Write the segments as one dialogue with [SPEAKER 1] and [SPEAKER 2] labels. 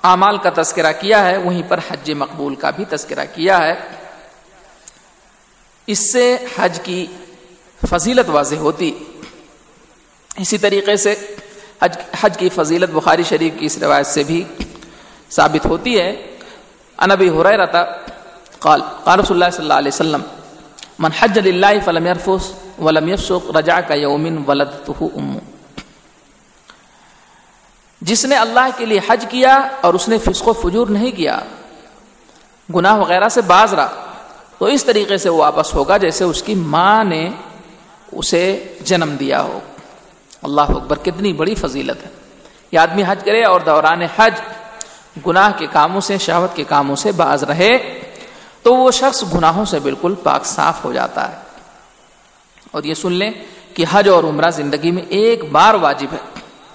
[SPEAKER 1] اعمال کا تذکرہ کیا ہے وہیں پر حج مقبول کا بھی تذکرہ کیا ہے. اس سے حج کی فضیلت واضح ہوتی. اسی طریقے سے حج کی فضیلت بخاری شریف کی اس روایت سے بھی ثابت ہوتی ہے. عن ابی ہریرہ قال قال رسول اللہ صلی اللہ علیہ وسلم من حج للہ فلم يرفث ولم يفسق رجع كيوم ولدته امه. جس نے اللہ کے لیے حج کیا اور اس نے فسق و فجور نہیں کیا، گناہ وغیرہ سے باز رہا، تو اس طریقے سے وہ واپس ہوگا جیسے اس کی ماں نے اسے جنم دیا ہو. اللہ اکبر، کتنی بڑی فضیلت ہے. یہ آدمی حج کرے اور دوران حج گناہ کے کاموں سے، شہوت کے کاموں سے باز رہے تو وہ شخص گناہوں سے بالکل پاک صاف ہو جاتا ہے. اور یہ سن لیں کہ حج اور عمرہ زندگی میں ایک بار واجب ہے.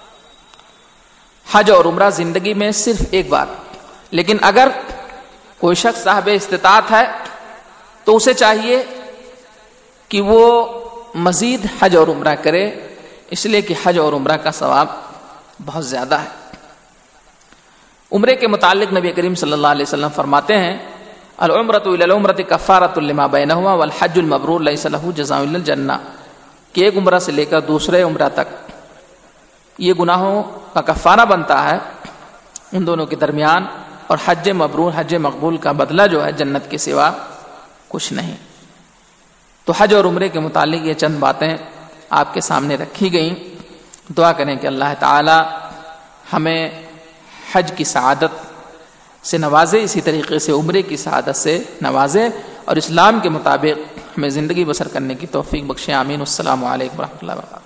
[SPEAKER 1] حج اور عمرہ زندگی میں صرف ایک بار. لیکن اگر کوئی شخص صاحب استطاعت ہے تو اسے چاہیے کہ وہ مزید حج اور عمرہ کرے، اس لیے کہ حج اور عمرہ کا ثواب بہت زیادہ ہے. عمرے کے متعلق نبی کریم صلی اللہ علیہ وسلم فرماتے ہیں العمرۃ الی العمرۃ کفارۃ لما بینہما والحج المبرور لیس لہ جزاء الا الجنہ، کہ ایک عمرہ سے لے کر دوسرے عمرہ تک یہ گناہوں کا کفارہ بنتا ہے ان دونوں کے درمیان، اور حج مبرور، حج مقبول کا بدلہ جو ہے جنت کے سوا کچھ نہیں. تو حج اور عمرے کے متعلق یہ چند باتیں آپ کے سامنے رکھی گئیں. دعا کریں کہ اللہ تعالی ہمیں حج کی سعادت سے نوازے، اسی طریقے سے عمرے کی سعادت سے نوازے، اور اسلام کے مطابق ہمیں زندگی بسر کرنے کی توفیق بخشے. آمین. السلام علیکم ورحمۃ اللہ وبرکاتہ.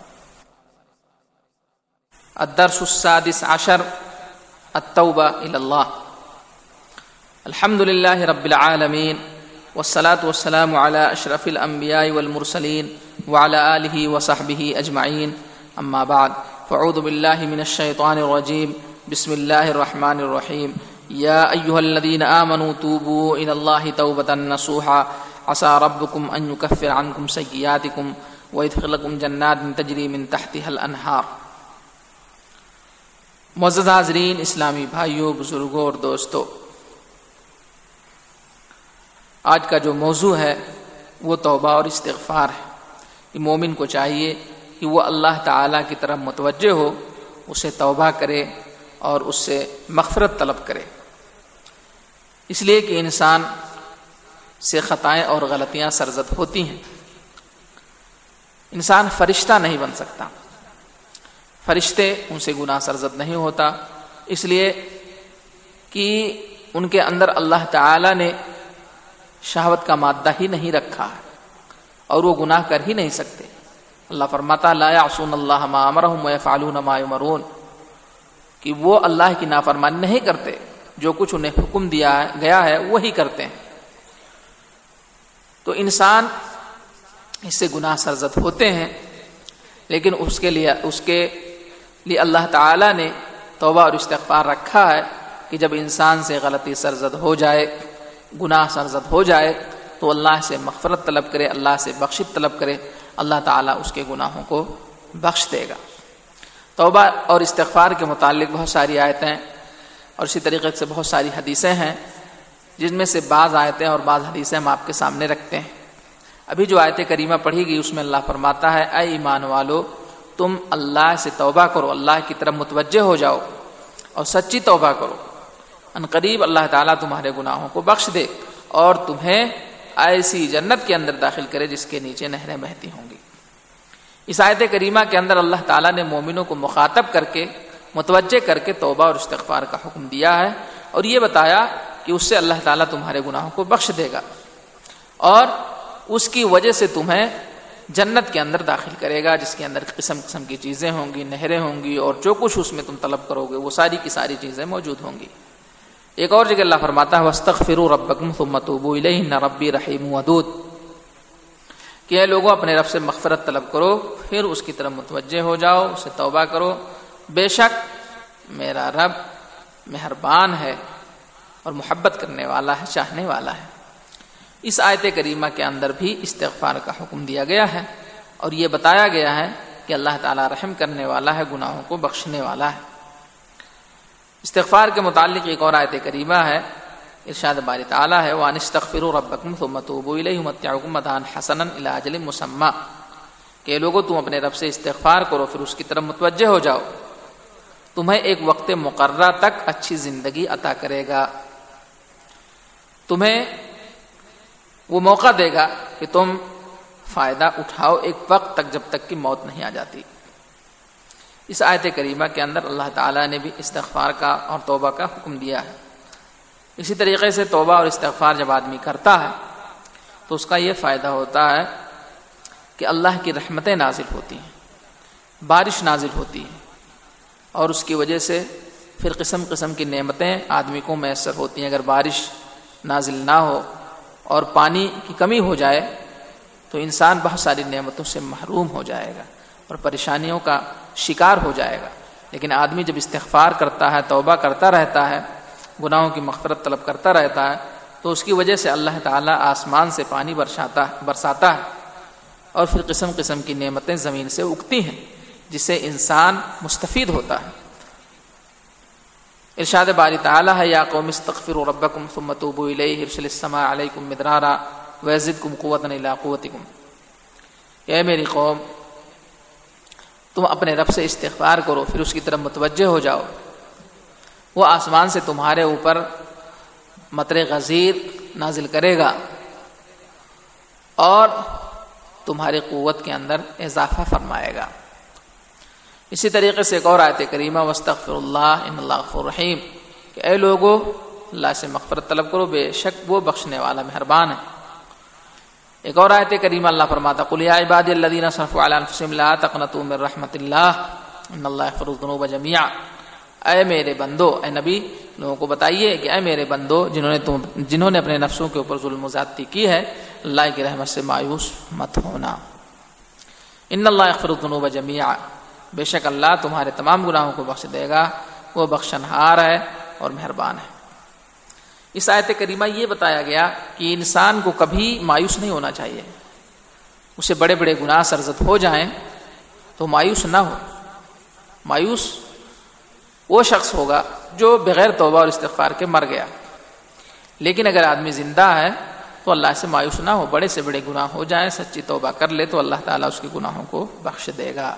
[SPEAKER 1] الدرس السادس عشر التوبہ الی اللہ. الحمد للہ رب العالمین والصلاة والسلام علی اشرف الانبیاء والمرسلین وعلی آلہ وصحبہ اجمعین. اما بعد فاعوذ باللہ من الشیطان الرجیم. بسم اللہ الرحمن الرحیم. یا ایہا الذین آمنوا توبوا الی اللہ توبۃ نصوحا عسى ربکم ان یکفر عنکم سیئاتکم ویدخلکم جنات تجری من تحتها الانہار. معزز حاضرین، اسلامی بھائیوں، بزرگوں اور دوستوں، آج کا جو موضوع ہے وہ توبہ اور استغفار ہے. کہ مومن کو چاہیے کہ وہ اللہ تعالیٰ کی طرف متوجہ ہو، اسے توبہ کرے اور اس سے مغفرت طلب کرے. اس لیے کہ انسان سے خطائیں اور غلطیاں سرزد ہوتی ہیں. انسان فرشتہ نہیں بن سکتا، فرشتے ان سے گناہ سرزد نہیں ہوتا، اس لیے کہ ان کے اندر اللہ تعالی نے شہوت کا مادہ ہی نہیں رکھا ہے اور وہ گناہ کر ہی نہیں سکتے. اللہ فرماتا لا یعصون اللہ ما امرہم ویفعلون ما یؤمرون، کہ وہ اللہ کی نافرمانی نہیں کرتے، جو کچھ انہیں حکم دیا گیا ہے وہی کرتے ہیں. تو انسان اس سے گناہ سرزد ہوتے ہیں، لیکن اس کے لیے اللہ تعالی نے توبہ اور استغفار رکھا ہے کہ جب انسان سے غلطی سرزد ہو جائے، گناہ سرزد ہو جائے تو اللہ سے مغفرت طلب کرے، اللہ سے بخشش طلب کرے، اللہ تعالیٰ اس کے گناہوں کو بخش دے گا. توبہ اور استغفار کے متعلق بہت ساری آیتیں اور اسی طریقے سے بہت ساری حدیثیں ہیں، جن میں سے بعض آیتیں اور بعض حدیثیں ہم آپ کے سامنے رکھتے ہیں. ابھی جو آیت کریمہ پڑھی گئی اس میں اللہ فرماتا ہے اے ایمان والو، تم اللہ سے توبہ کرو، اللہ کی طرف متوجہ ہو جاؤ اور سچی توبہ کرو، ان قریب اللہ تعالیٰ تمہارے گناہوں کو بخش دے اور تمہیں ایسی جنت کے اندر داخل کرے جس کے نیچے نہریں بہتی ہوں گی. اس آیت کریمہ کے اندر اللہ تعالیٰ نے مومنوں کو مخاطب کر کے، متوجہ کر کے توبہ اور استغفار کا حکم دیا ہے، اور یہ بتایا کہ اس سے اللہ تعالیٰ تمہارے گناہوں کو بخش دے گا اور اس کی وجہ سے تمہیں جنت کے اندر داخل کرے گا، جس کے اندر قسم قسم کی چیزیں ہوں گی، نہریں ہوں گی، اور جو کچھ اس میں تم طلب کرو گے وہ ساری کی ساری چیزیں موجود ہوں گی. ایک اور جگہ اللہ فرماتا ہے وَاسْتَغْفِرُوا رَبَّكُمْ ثُمَّ تُوبُوا إِلَيْهِ إِنَّ رَبِّي رَحِيمٌ وَدُودٌ، کہ اے لوگوں اپنے رب سے مغفرت طلب کرو، پھر اس کی طرف متوجہ ہو جاؤ، اسے توبہ کرو، بے شک میرا رب مہربان ہے اور محبت کرنے والا ہے، چاہنے والا ہے. اس آیت کریمہ کے اندر بھی استغفار کا حکم دیا گیا ہے اور یہ بتایا گیا ہے کہ اللہ تعالیٰ رحم کرنے والا ہے، گناہوں کو بخشنے والا ہے. استغفار کے متعلق ایک اور آیت کریمہ ہے، ارشاد باری تعالیٰ ہے وَأَنِ اسْتَغْفِرُوا رَبَّكُمْ ثُمَّ تُوبُوا إِلَيْهِ يُمَتِّعْكُم مَتَاعًا حَسَنًا إِلَىٰ أَجَلٍ مُّسَمًّى کہ لوگوں تم اپنے رب سے استغفار کرو پھر اس کی طرف متوجہ ہو جاؤ، تمہیں ایک وقت مقررہ تک اچھی زندگی عطا کرے گا، تمہیں وہ موقع دے گا کہ تم فائدہ اٹھاؤ ایک وقت تک جب تک کہ موت نہیں آ جاتی۔ اس آیت کریمہ کے اندر اللہ تعالیٰ نے بھی استغفار کا اور توبہ کا حکم دیا ہے۔ اسی طریقے سے توبہ اور استغفار جب آدمی کرتا ہے تو اس کا یہ فائدہ ہوتا ہے کہ اللہ کی رحمتیں نازل ہوتی ہیں، بارش نازل ہوتی ہے، اور اس کی وجہ سے پھر قسم قسم کی نعمتیں آدمی کو میسر ہوتی ہیں۔ اگر بارش نازل نہ ہو اور پانی کی کمی ہو جائے تو انسان بہت ساری نعمتوں سے محروم ہو جائے گا اور پریشانیوں کا شکار ہو جائے گا، لیکن آدمی جب استغفار کرتا ہے، توبہ کرتا رہتا ہے، گناہوں کی مغفرت طلب کرتا رہتا ہے تو اس کی وجہ سے اللہ تعالیٰ آسمان سے پانی برساتا ہے اور پھر قسم قسم کی نعمتیں زمین سے اگتی ہیں جس سے انسان مستفید ہوتا ہے۔ ارشاد باری تعالیٰ ہے یا قوم استغفروا ربکم ثم توبوا الیہ یرسل السماء علیکم مدرارا ویزدکم قوۃ الی قوتکم، اے میری قوم تم اپنے رب سے استغفار کرو پھر اس کی طرف متوجہ ہو جاؤ، وہ آسمان سے تمہارے اوپر مطر غزیر نازل کرے گا اور تمہاری قوت کے اندر اضافہ فرمائے گا۔ اسی طریقے سے ایک اور آیت کریمہ واستغفر اللہ ان اللہ غفور رحیم کہ اے لوگو اللہ سے مغفرت طلب کرو، بے شک وہ بخشنے والا مہربان ہے۔ ایک اور آیت کریمہ اللہ فرماتا قل یا عبادی الذین اسرفوا علی انفسہم لا تقنطوا من رحمت اللہ ان اللہ یغفر الذنوب جميعا، اے میرے بندو، اے نبی لوگوں کو بتائیے کہ اے میرے بندو جنہوں نے اپنے نفسوں کے اوپر ظلم و زیادتی کی ہے، اللہ کی رحمت سے مایوس مت ہونا، ان اللہ یغفر الذنوب جميعا، بے شک اللہ تمہارے تمام گناہوں کو بخش دے گا، وہ بخشنہار ہے اور مہربان ہے۔ اس آیت کریمہ یہ بتایا گیا کہ انسان کو کبھی مایوس نہیں ہونا چاہیے، اسے بڑے بڑے گناہ سرزد ہو جائیں تو مایوس نہ ہو۔ مایوس وہ شخص ہوگا جو بغیر توبہ اور استغفار کے مر گیا، لیکن اگر آدمی زندہ ہے تو اللہ سے مایوس نہ ہو، بڑے سے بڑے گناہ ہو جائیں سچی توبہ کر لے تو اللہ تعالیٰ اس کے گناہوں کو بخش دے گا۔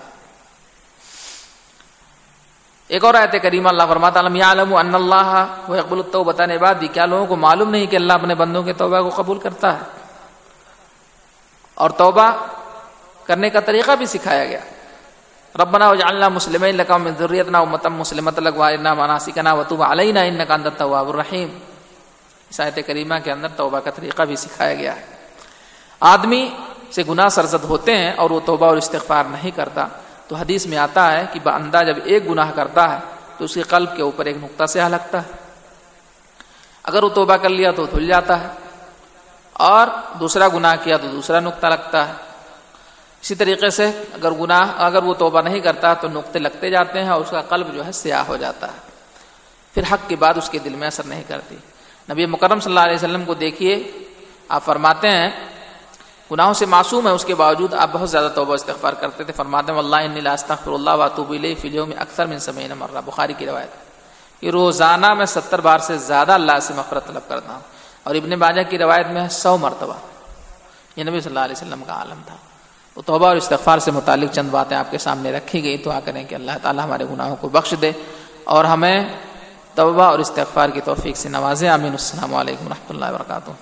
[SPEAKER 1] ایک اور آیت کریمہ اللہ فرماتا الم یعلموا ان اللہ یقبل التوبۃ عن عبادہ، کیا لوگوں کو معلوم نہیں کہ اللہ اپنے بندوں کے توبہ کو قبول کرتا ہے؟ اور توبہ کرنے کا طریقہ بھی سکھایا گیا، ربنا واجعلنا مسلمین لک ومن ذریتنا امۃ مسلمۃ لک وارنا مناسکنا وتب علینا انک انت التواب الرحیم۔ اس آیت کریمہ کے اندر توبہ کا طریقہ بھی سکھایا گیا ہے۔ آدمی سے گناہ سرزد ہوتے ہیں اور وہ توبہ اور استغفار نہیں کرتا تو حدیث میں آتا ہے کہ بندہ جب ایک گناہ کرتا ہے تو اس کے قلب کے اوپر ایک نقطہ سیاہ لگتا ہے، اگر وہ توبہ کر لیا تو دھل جاتا ہے، اور دوسرا گناہ کیا تو دوسرا نقطہ لگتا ہے۔ اسی طریقے سے اگر وہ توبہ نہیں کرتا تو نقطے لگتے جاتے ہیں اور اس کا قلب جو ہے سیاہ ہو جاتا ہے، پھر حق کی بات اس کے دل میں اثر نہیں کرتی۔ نبی مکرم صلی اللہ علیہ وسلم کو دیکھیے، آپ فرماتے ہیں گناہوں سے معصوم ہے، اس کے باوجود آپ بہت زیادہ توبہ استغفار کرتے تھے۔ فرماتے ہیں واللہ انی لا استغفر اللہ واتوب الیہ فی اليوم اکثر من 70 مرہ، بخاری کی روایت، یہ روزانہ میں 70 بار سے زیادہ اللہ سے مغفرت طلب کرتا ہوں، اور ابن ماجہ کی روایت میں 100 مرتبہ۔ یہ نبی صلی اللہ علیہ وسلم کا عالم تھا۔ تو توبہ اور استغفار سے متعلق چند باتیں آپ کے سامنے رکھی گئی، دعا کریں کہ اللہ تعالی ہمارے گناہوں کو بخش دے اور ہمیں توبہ اور استغفار کی توفیق سے نوازے، آمین۔ السلام علیکم ورحمۃ اللہ وبرکاتہ۔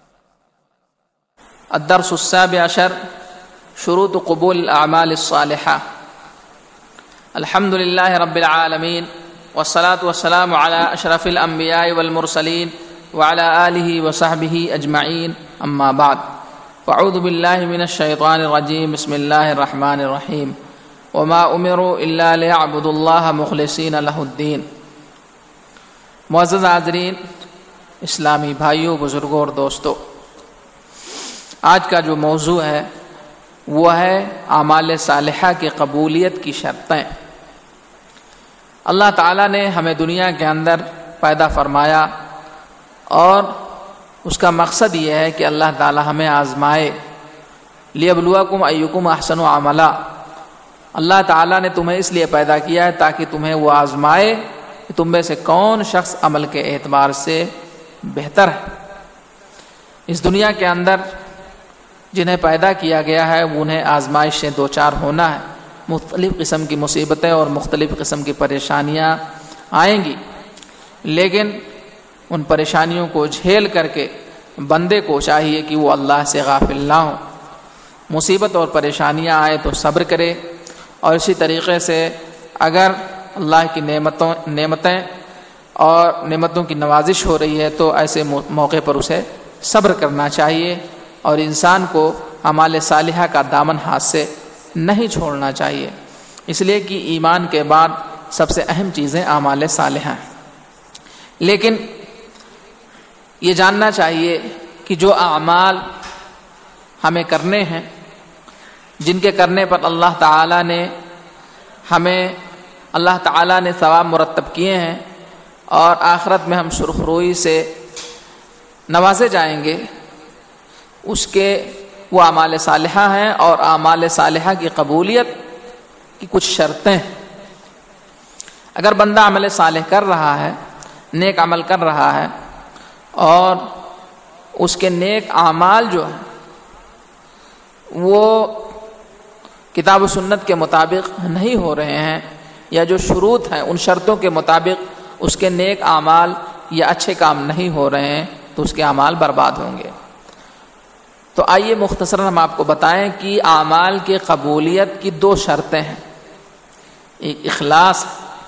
[SPEAKER 1] الدرس السابع عشر شروط قبول الاعمال الصالحة۔ الحمد لله رب العالمين والصلاة والسلام على اشرف الانبیاء والمرسلین وعلى آله وصحبه اجمعین، اما بعد، فاعوذ باللہ من الشیطان الرجیم، بسم اللہ الرحمن الرحیم، وما امروا الا ليعبدوا الله مخلصین له الدین۔ معزز حاضرین، اسلامی بھائیوں، بزرگوں اور دوستوں، آج کا جو موضوع ہے وہ ہے اعمال صالحہ کی قبولیت کی شرطیں۔ اللہ تعالیٰ نے ہمیں دنیا کے اندر پیدا فرمایا اور اس کا مقصد یہ ہے کہ اللہ تعالیٰ ہمیں آزمائے، لیبلوکم ایکم احسن عملا۔ اللہ تعالیٰ نے تمہیں اس لیے پیدا کیا ہے تاکہ تمہیں وہ آزمائے کہ تم میں سے کون شخص عمل کے اعتبار سے بہتر ہے۔ اس دنیا کے اندر جنہیں پیدا کیا گیا ہے انہیں آزمائش سے دوچار ہونا ہے، مختلف قسم کی مصیبتیں اور مختلف قسم کی پریشانیاں آئیں گی، لیکن ان پریشانیوں کو جھیل کر کے بندے کو چاہیے کہ وہ اللہ سے غافل نہ ہو۔ مصیبت اور پریشانیاں آئے تو صبر کرے، اور اسی طریقے سے اگر اللہ کی نعمتیں اور نعمتوں کی نوازش ہو رہی ہے تو ایسے موقع پر اسے صبر کرنا چاہیے، اور انسان کو اعمال صالحہ کا دامن ہاتھ سے نہیں چھوڑنا چاہیے، اس لیے کہ ایمان کے بعد سب سے اہم چیزیں اعمال صالحہ ہیں۔ لیکن یہ جاننا چاہیے کہ جو اعمال ہمیں کرنے ہیں، جن کے کرنے پر اللہ تعالیٰ نے ثواب مرتب کیے ہیں اور آخرت میں ہم سرخ روئی سے نوازے جائیں گے، اس کے وہ اعمال صالحہ ہیں، اور اعمال صالحہ کی قبولیت کی کچھ شرطیں ہیں۔ اگر بندہ عمل صالح کر رہا ہے، نیک عمل کر رہا ہے، اور اس کے نیک اعمال جو ہیں وہ کتاب و سنت کے مطابق نہیں ہو رہے ہیں، یا جو شروط ہیں ان شرطوں کے مطابق اس کے نیک اعمال یا اچھے کام نہیں ہو رہے ہیں، تو اس کے اعمال برباد ہوں گے۔ تو آئیے مختصراً ہم آپ کو بتائیں کہ اعمال کی قبولیت کی دو شرطیں ہیں۔ ایک اخلاص۔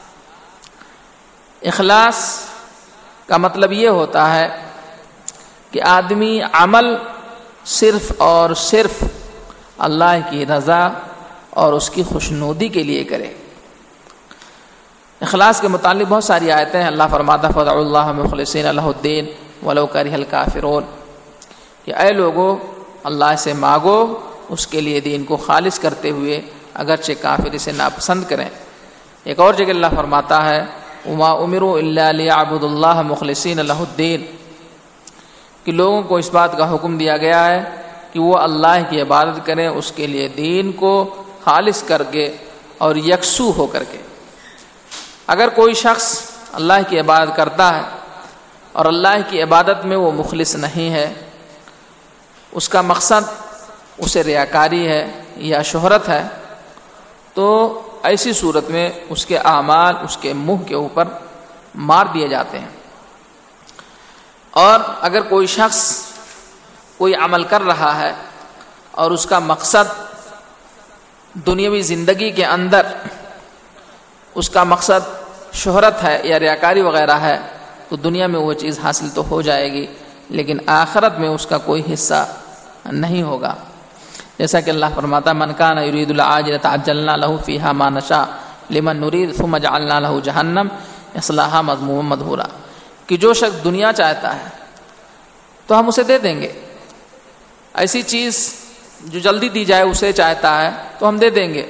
[SPEAKER 1] اخلاص کا مطلب یہ ہوتا ہے کہ آدمی عمل صرف اور صرف اللہ کی رضا اور اس کی خوشنودی کے لیے کرے۔ اخلاص کے متعلق بہت ساری آیتیں ہیں۔ اللہ فرماتا ہے فَادْعُوا اللَّهَ مُخْلِصِينَ لَهُ الدِّينَ وَلَوْ كَرِهَ الْكَافِرُونَ، کہ اے لوگو اللہ سے مانگو اس کے لیے دین کو خالص کرتے ہوئے اگرچہ کافر اسے ناپسند کریں۔ ایک اور جگہ اللہ فرماتا ہے وَمَا أُمِرُوا إِلَّا لِيَعْبُدُوا اللَّهَ مُخْلِصِينَ لَهُ الدِّينَ، کہ لوگوں کو اس بات کا حکم دیا گیا ہے کہ وہ اللہ کی عبادت کریں اس کے لیے دین کو خالص کر کے اور یکسو ہو کر کے۔ اگر کوئی شخص اللہ کی عبادت کرتا ہے اور اللہ کی عبادت میں وہ مخلص نہیں ہے، اس کا مقصد اسے ریاکاری ہے یا شہرت ہے، تو ایسی صورت میں اس کے اعمال اس کے منہ کے اوپر مار دیے جاتے ہیں۔ اور اگر کوئی شخص کوئی عمل کر رہا ہے اور اس کا مقصد دنیاوی زندگی کے اندر اس کا مقصد شہرت ہے یا ریاکاری وغیرہ ہے، تو دنیا میں وہ چیز حاصل تو ہو جائے گی لیکن آخرت میں اس کا کوئی حصہ نہیں ہوگا۔ جیسا کہ اللہ فرماتا من کان یرید العاجلۃ عجلنا له فیہا ما نشاء لمن نرید ثم جعلنا له جہنم یصلاها مذموما مدحورا، کہ جو شخص دنیا چاہتا ہے تو ہم اسے دے دیں گے، ایسی چیز جو جلدی دی جائے اسے چاہتا ہے تو ہم دے دیں گے،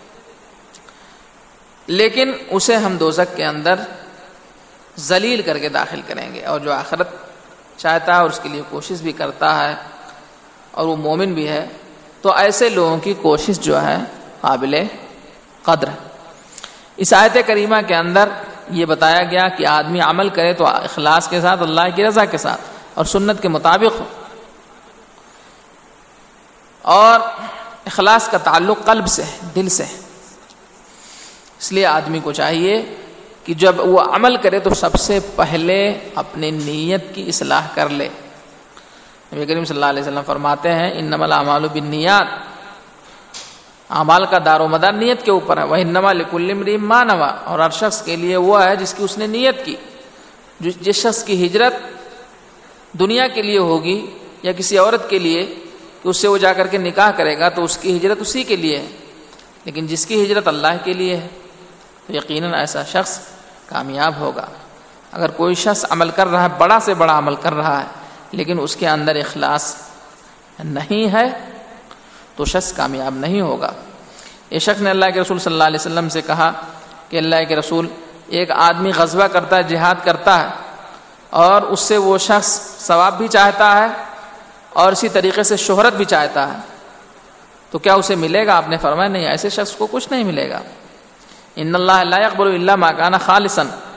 [SPEAKER 1] لیکن اسے ہم دوزخ کے اندر ذلیل کر کے داخل کریں گے۔ اور جو آخرت چاہتا ہے اور اس کے لیے کوشش بھی کرتا ہے اور وہ مومن بھی ہے، تو ایسے لوگوں کی کوشش جو ہے قابل قدر ہے۔ اس آیت کریمہ کے اندر یہ بتایا گیا کہ آدمی عمل کرے تو اخلاص کے ساتھ، اللہ کی رضا کے ساتھ اور سنت کے مطابق ہو، اور اخلاص کا تعلق قلب سے، دل سے۔ اس لیے آدمی کو چاہیے کہ جب وہ عمل کرے تو سب سے پہلے اپنے نیت کی اصلاح کر لے۔ نبی کریم صلی اللہ علیہ وسلم فرماتے ہیں انما الاعمال بالنیات، اعمال کا دار و مدار نیت کے اوپر ہے، وانما لکل امرئ ما نوى، اور ہر شخص کے لیے وہ ہے جس کی اس نے نیت کی۔ جس شخص کی ہجرت دنیا کے لیے ہوگی یا کسی عورت کے لیے کہ اس سے وہ جا کر کے نکاح کرے گا تو اس کی ہجرت اسی کے لیے ہے، لیکن جس کی ہجرت اللہ کے لیے ہے تو یقیناً ایسا شخص کامیاب ہوگا۔ اگر کوئی شخص عمل کر رہا ہے، بڑا سے بڑا عمل کر رہا ہے، لیکن اس کے اندر اخلاص نہیں ہے تو شخص کامیاب نہیں ہوگا۔ یہ شخص نے اللہ کے رسول صلی اللہ علیہ وسلم سے کہا کہ اللہ کے رسول، ایک آدمی غزوہ کرتا ہے، جہاد کرتا ہے، اور اس سے وہ شخص ثواب بھی چاہتا ہے اور اسی طریقے سے شہرت بھی چاہتا ہے، تو کیا اسے ملے گا؟ آپ نے فرمایا نہیں، ایسے شخص کو کچھ نہیں ملے گا۔ ان اللہ لا يقبل الا ما كان خالصا،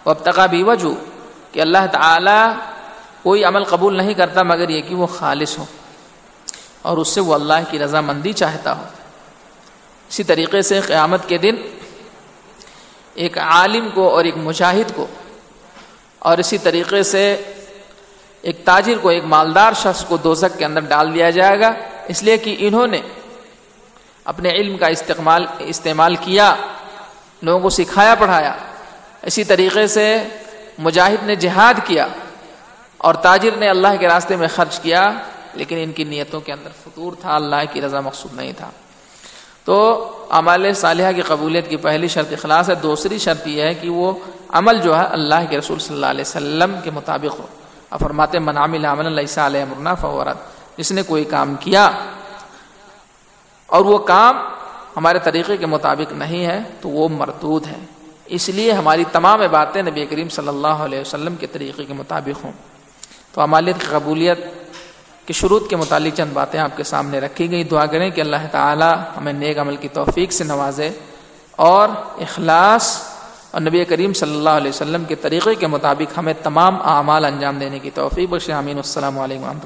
[SPEAKER 1] وابتغى بوجہ کہ اللہ تعالیٰ کوئی عمل قبول نہیں کرتا مگر یہ کہ وہ خالص ہو اور اس سے وہ اللہ کی رضامندی چاہتا ہو۔ اسی طریقے سے قیامت کے دن ایک عالم کو اور ایک مجاہد کو اور اسی طریقے سے ایک تاجر کو، ایک مالدار شخص کو دوزخ کے اندر ڈال دیا جائے گا، اس لیے کہ انہوں نے اپنے علم کا استعمال کیا، لوگوں کو سکھایا پڑھایا۔ اسی طریقے سے مجاہد نے جہاد کیا اور تاجر نے اللہ کے راستے میں خرچ کیا، لیکن ان کی نیتوں کے اندر فطور تھا، اللہ کی رضا مقصود نہیں تھا۔ تو اعمال صالحہ کی قبولیت کی پہلی شرط اخلاص ہے۔ دوسری شرط یہ ہے کہ وہ عمل جو ہے اللہ کے رسول صلی اللہ علیہ وسلم کے مطابق ہو۔ اب فرماتے من عمل عملا لیس علیہ امرنا فہو رد، جس نے کوئی کام کیا اور وہ کام ہمارے طریقے کے مطابق نہیں ہے تو وہ مردود ہے۔ اس لیے ہماری تمام باتیں نبی کریم صلی اللہ علیہ وسلم کے طریقے کے مطابق ہوں۔ تو اعمالیت کی قبولیت کے شروط کے متعلق چند باتیں آپ کے سامنے رکھی گئی۔ دعا کریں کہ اللہ تعالی ہمیں نیک عمل کی توفیق سے نوازے اور اخلاص اور نبی کریم صلی اللہ علیہ وسلم کے طریقے کے مطابق ہمیں تمام اعمال انجام دینے کی توفیق بخشے۔ آمین۔ السلام علیکم۔